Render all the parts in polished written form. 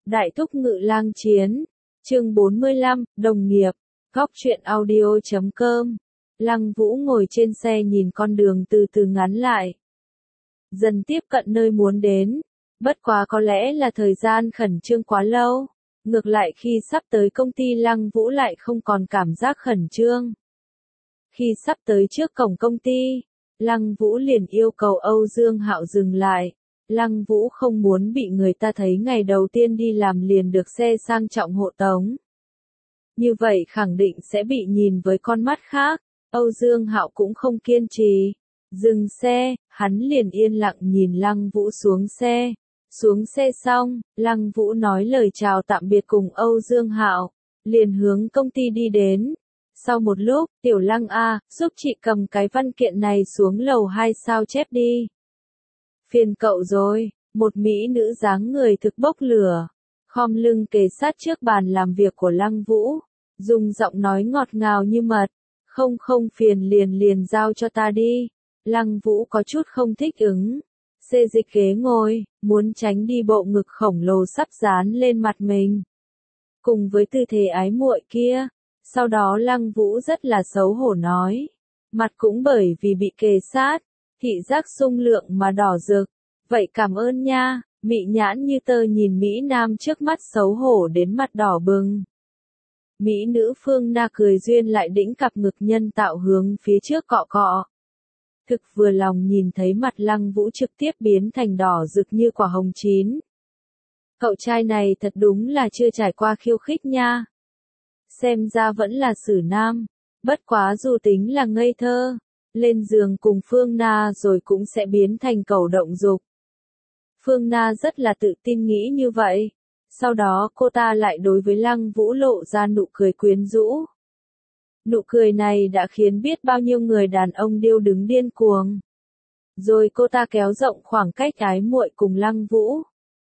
Đại thúc ngự lang chiến. Chương 45, đồng nghiệp. Góc truyện audio.com. Lăng Vũ ngồi trên xe nhìn con đường từ từ ngắn lại. Dần tiếp cận nơi muốn đến. Bất quá có lẽ là thời gian khẩn trương quá lâu. Ngược lại khi sắp tới công ty Lăng Vũ lại không còn cảm giác khẩn trương. Khi sắp tới trước cổng công ty, Lăng Vũ liền yêu cầu Âu Dương Hạo dừng lại. Lăng Vũ không muốn bị người ta thấy ngày đầu tiên đi làm liền được xe sang trọng hộ tống. Như vậy khẳng định sẽ bị nhìn với con mắt khác. Âu Dương Hạo cũng không kiên trì. Dừng xe, hắn liền yên lặng nhìn Lăng Vũ xuống xe. Xuống xe xong, Lăng Vũ nói lời chào tạm biệt cùng Âu Dương Hạo, liền hướng công ty đi đến. Sau một lúc, Tiểu Lăng A, giúp chị cầm cái văn kiện này xuống lầu 2 sao chép đi. Phiền cậu rồi, một mỹ nữ dáng người thực bốc lửa, khom lưng kề sát trước bàn làm việc của Lăng Vũ, dùng giọng nói ngọt ngào như mật, không phiền liền giao cho ta đi. Lăng Vũ có chút không thích ứng, xê dịch ghế ngồi, muốn tránh đi bộ ngực khổng lồ sắp dán lên mặt mình. Cùng với tư thế ái muội kia, sau đó Lăng Vũ rất là xấu hổ nói, mặt cũng bởi vì bị kề sát, thị giác sung lượng mà đỏ rực. Vậy cảm ơn nha. Mị nhãn như tơ nhìn Mỹ Nam trước mắt xấu hổ đến mặt đỏ bừng. Mỹ nữ Phương Na cười duyên lại đĩnh cặp ngực nhân tạo hướng phía trước cọ cọ. Thực vừa lòng nhìn thấy mặt Lăng Vũ trực tiếp biến thành đỏ rực như quả hồng chín. Cậu trai này thật đúng là chưa trải qua khiêu khích nha. Xem ra vẫn là xử nam. Bất quá dù tính là ngây thơ, lên giường cùng Phương Na rồi cũng sẽ biến thành cẩu động dục. Phương Na rất là tự tin nghĩ như vậy. Sau đó cô ta lại đối với Lăng Vũ lộ ra nụ cười quyến rũ. Nụ cười này đã khiến biết bao nhiêu người đàn ông điêu đứng điên cuồng. Rồi cô ta kéo rộng khoảng cách ái muội cùng Lăng Vũ.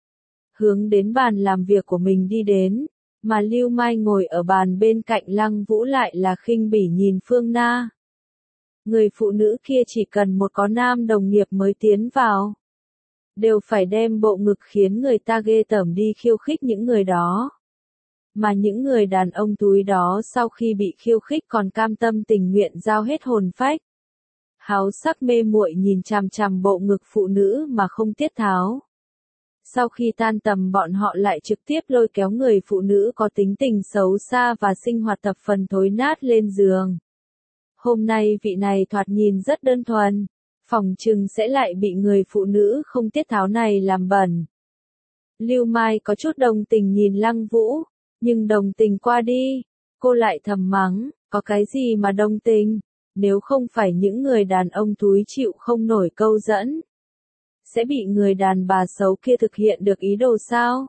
Hướng đến bàn làm việc của mình đi đến, mà Lưu Mai ngồi ở bàn bên cạnh Lăng Vũ lại là khinh bỉ nhìn Phương Na. Người phụ nữ kia chỉ cần một có nam đồng nghiệp mới tiến vào, đều phải đem bộ ngực khiến người ta ghê tởm đi khiêu khích những người đó. Mà những người đàn ông túi đó sau khi bị khiêu khích còn cam tâm tình nguyện giao hết hồn phách. Háo sắc mê muội nhìn chằm chằm bộ ngực phụ nữ mà không tiết tháo. Sau khi tan tầm bọn họ lại trực tiếp lôi kéo người phụ nữ có tính tình xấu xa và sinh hoạt thập phần thối nát lên giường. Hôm nay vị này thoạt nhìn rất đơn thuần, phỏng chừng sẽ lại bị người phụ nữ không tiết tháo này làm bẩn. Lưu Mai có chút đồng tình nhìn Lăng Vũ, nhưng đồng tình qua đi, cô lại thầm mắng, có cái gì mà đồng tình, nếu không phải những người đàn ông túi chịu không nổi câu dẫn, sẽ bị người đàn bà xấu kia thực hiện được ý đồ sao?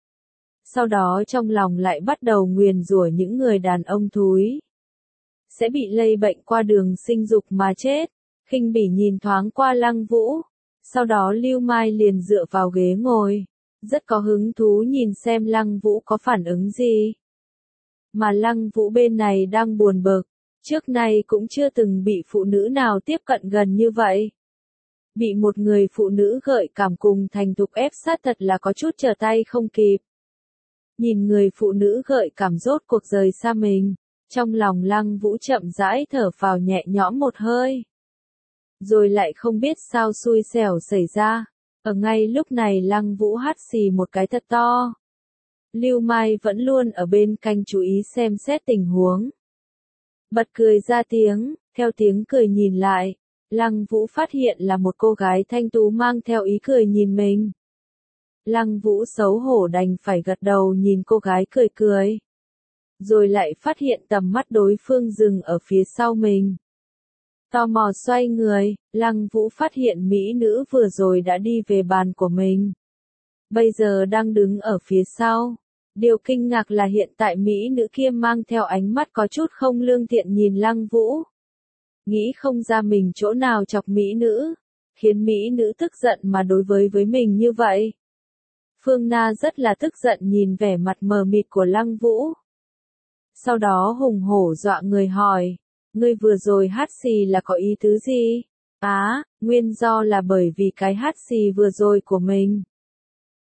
Sau đó trong lòng lại bắt đầu nguyền rủa những người đàn ông thúi sẽ bị lây bệnh qua đường sinh dục mà chết. Khinh bỉ nhìn thoáng qua Lăng Vũ, sau đó Lưu Mai liền dựa vào ghế ngồi, rất có hứng thú nhìn xem Lăng Vũ có phản ứng gì. Mà Lăng Vũ bên này đang buồn bực, trước nay cũng chưa từng bị phụ nữ nào tiếp cận gần như vậy. Bị một người phụ nữ gợi cảm cùng thành thục ép sát thật là có chút trở tay không kịp. Nhìn người phụ nữ gợi cảm rốt cuộc rời xa mình, trong lòng Lăng Vũ chậm rãi thở phào nhẹ nhõm một hơi. Rồi lại không biết sao xui xẻo xảy ra. Ở ngay lúc này Lăng Vũ hắt xì một cái thật to. Lưu Mai vẫn luôn ở bên cạnh chú ý xem xét tình huống. Bật cười ra tiếng, theo tiếng cười nhìn lại, Lăng Vũ phát hiện là một cô gái thanh tú mang theo ý cười nhìn mình. Lăng Vũ xấu hổ đành phải gật đầu nhìn cô gái cười cười. Rồi lại phát hiện tầm mắt đối phương dừng ở phía sau mình. Tò mò xoay người, Lăng Vũ phát hiện mỹ nữ vừa rồi đã đi về bàn của mình. Bây giờ đang đứng ở phía sau. Điều kinh ngạc là hiện tại mỹ nữ kia mang theo ánh mắt có chút không lương thiện nhìn Lăng Vũ. Nghĩ không ra mình chỗ nào chọc mỹ nữ, khiến mỹ nữ tức giận mà đối với mình như vậy. Phương Na rất là tức giận nhìn vẻ mặt mờ mịt của Lăng Vũ. Sau đó hùng hổ dọa người hỏi. Ngươi vừa rồi hát xì là có ý tứ gì? Nguyên do là bởi vì cái hát xì vừa rồi của mình.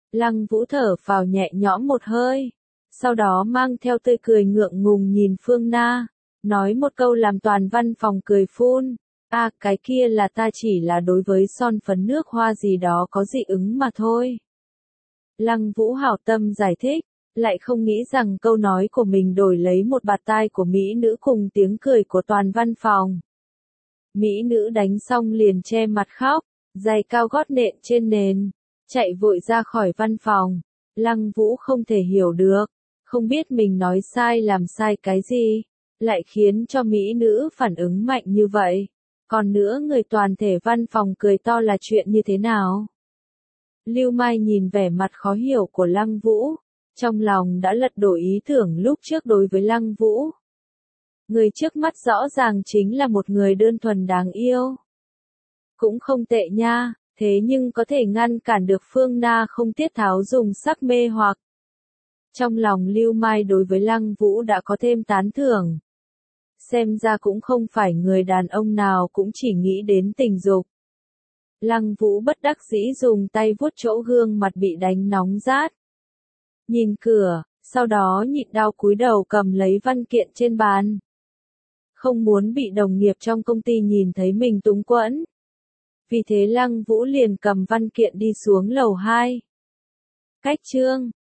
Lăng Vũ thở phào nhẹ nhõm một hơi. Sau đó mang theo tươi cười ngượng ngùng nhìn Phương Na. Nói một câu làm toàn văn phòng cười phun. À, cái kia là ta chỉ là đối với son phấn nước hoa gì đó có dị ứng mà thôi. Lăng Vũ hảo tâm giải thích, lại không nghĩ rằng câu nói của mình đổi lấy một bạt tai của mỹ nữ cùng tiếng cười của toàn văn phòng. Mỹ nữ đánh xong liền che mặt khóc, giày cao gót nện trên nền, chạy vội ra khỏi văn phòng. Lăng Vũ không thể hiểu được, không biết mình nói sai làm sai cái gì, lại khiến cho mỹ nữ phản ứng mạnh như vậy. Còn nữa người toàn thể văn phòng cười to là chuyện như thế nào? Lưu Mai nhìn vẻ mặt khó hiểu của Lăng Vũ, trong lòng đã lật đổ ý tưởng lúc trước đối với Lăng Vũ. Người trước mắt rõ ràng chính là một người đơn thuần đáng yêu. Cũng không tệ nha, thế nhưng có thể ngăn cản được Phương Na không tiết tháo dùng sắc mê hoặc. Trong lòng Lưu Mai đối với Lăng Vũ đã có thêm tán thưởng. Xem ra cũng không phải người đàn ông nào cũng chỉ nghĩ đến tình dục. Lăng Vũ bất đắc dĩ dùng tay vuốt chỗ gương mặt bị đánh nóng rát. Nhìn cửa, sau đó nhịn đau cúi đầu cầm lấy văn kiện trên bàn. Không muốn bị đồng nghiệp trong công ty nhìn thấy mình túng quẫn. Vì thế Lăng Vũ liền cầm văn kiện đi xuống lầu 2. Cách chương